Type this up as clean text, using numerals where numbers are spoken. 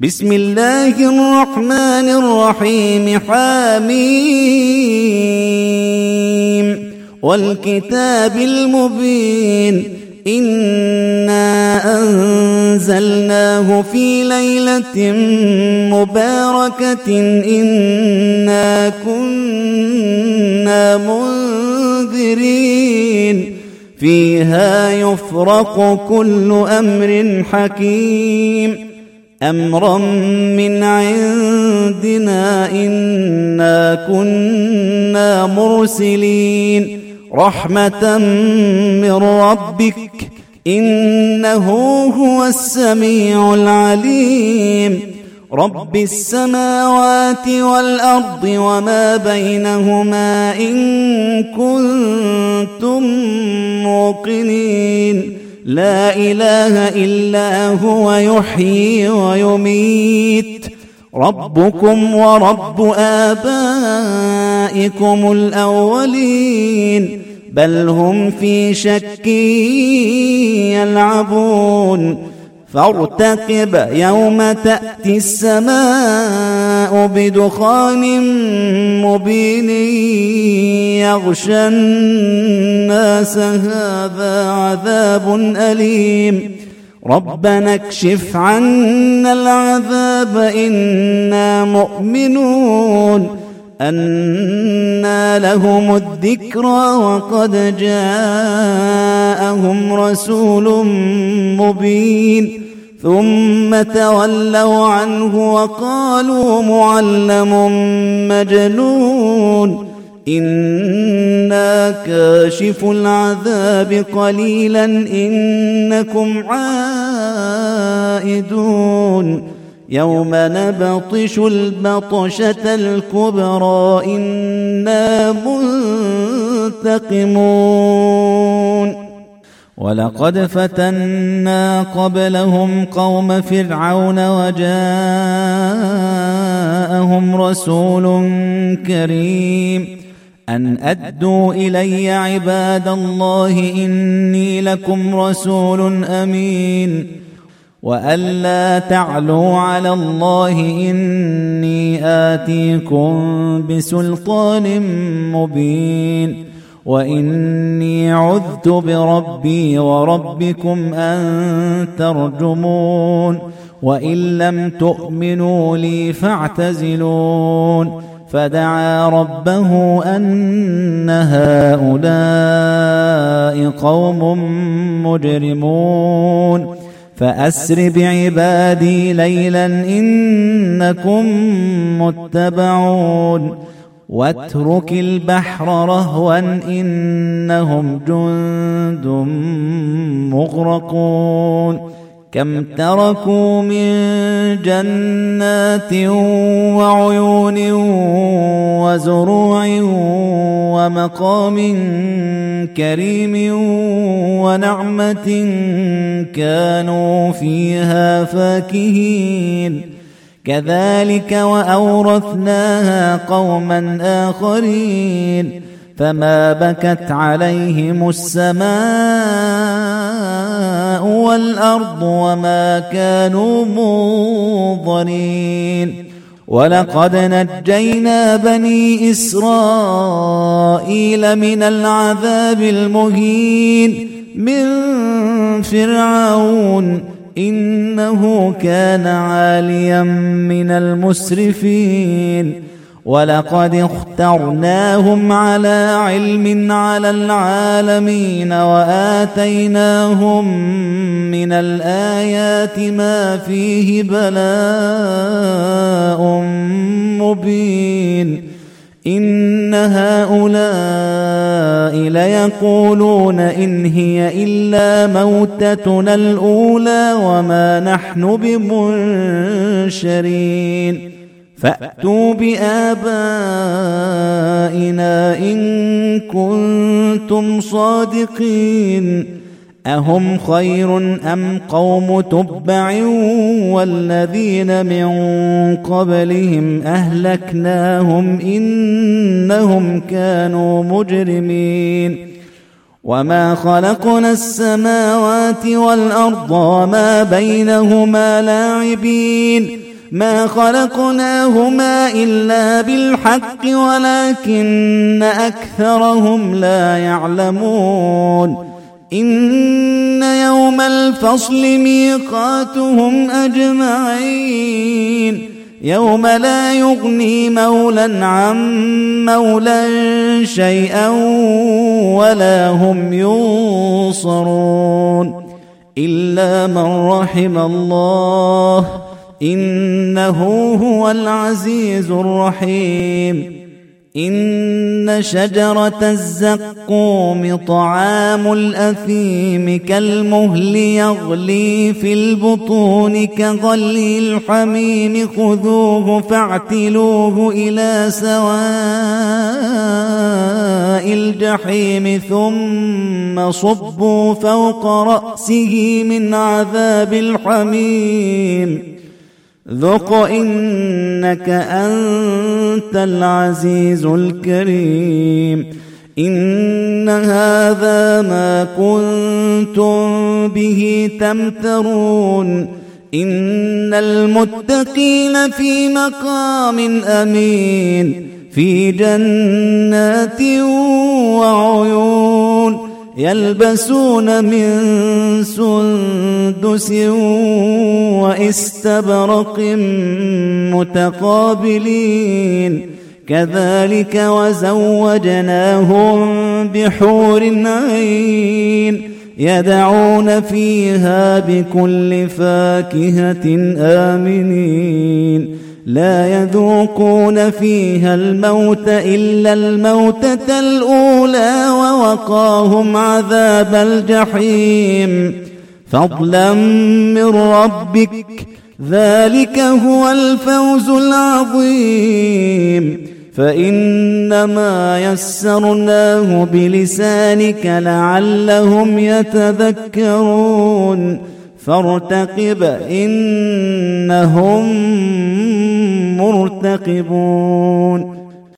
بسم الله الرحمن الرحيم. حميم والكتاب المبين. إنا أنزلناه في ليلة مباركة إنا كنا منذرين فيها يفرق كل أمر حكيم أمرا من عندنا إنا كنا مرسلين رحمة من ربك إنه هو السميع العليم رب السماوات والأرض وما بينهما إن كنتم موقنين لا إله إلا هو يحيي ويميت ربكم ورب آبائكم الأولين بل هم في شك يلعبون فارتقب يوم تأتي السماء بدخان مبين يغشى الناس هذا عذاب أليم ربنا اكشف عنا العذاب إنا مؤمنون أنى لهم الذكرى وقد جاءهم رسول مبين ثم تولوا عنه وقالوا معلم مجنون إنا كاشف العذاب قليلا إنكم عائدون يوم نبطش البطشة الكبرى إنا منتقمون ولقد فتنا قبلهم قوم فرعون وجاءهم رسول كريم أن أدوا إلي عباد الله إني لكم رسول أمين وألا تعلوا على الله إني آتيكم بسلطان مبين وإني عذت بربي وربكم أن ترجمون وإن لم تؤمنوا لي فاعتزلون فدعا ربه أن هؤلاء قوم مجرمون فأسر بعبادي ليلا إنكم متبعون واترك البحر رهوا إنهم جند مغرقون كم تركوا من جنات وعيون وزروع ومقام كريم ونعمة كانوا فيها فاكهين كذلك وأورثناها قوما آخرين فما بكت عليهم السماء والأرض وما كانوا منظرين ولقد نجينا بني إسرائيل من العذاب المهين من فرعون إنه كان عاليا من المسرفين ولقد اخترناهم على علم على العالمين وآتيناهم من الآيات ما فيه بلاء مبين إن هؤلاء ليقولون إن هي إلا موتتنا الأولى وما نحن بمنشرين فأتوا بآبائنا إن كنتم صادقين أهم خير أم قوم تبع والذين من قبلهم أهلكناهم إنهم كانوا مجرمين وما خلقنا السماوات والأرض وما بينهما لاعبين ما خلقناهما إلا بالحق ولكن أكثرهم لا يعلمون إن يوم الفصل ميقاتهم أجمعين يوم لا يغني مولى عن مولى شيئا ولا هم ينصرون إلا من رحم الله إنه هو العزيز الرحيم إن شجرة الزقوم طعام الأثيم كالمهل يغلي في البطون كغلي الحميم خذوه فاعتلوه إلى سواء الجحيم ثم صبوا فوق رأسه من عذاب الحميم ذق إنك أنت العزيز الكريم إن هذا ما كنتم به تمترون إن المتقين في مقام أمين في جنات وعيون يلبسون من سندس واستبرق متقابلين كذلك وزوجناهم بحور عين يدعون فيها بكل فاكهة آمنين لا يذوقون فيها الموت إلا الموتة الأولى ووقاهم عذاب الجحيم فضلا من ربك ذلك هو الفوز العظيم فإنما يسرناه بلسانك لعلهم يتذكرون فارتقب إنهم مرتقبون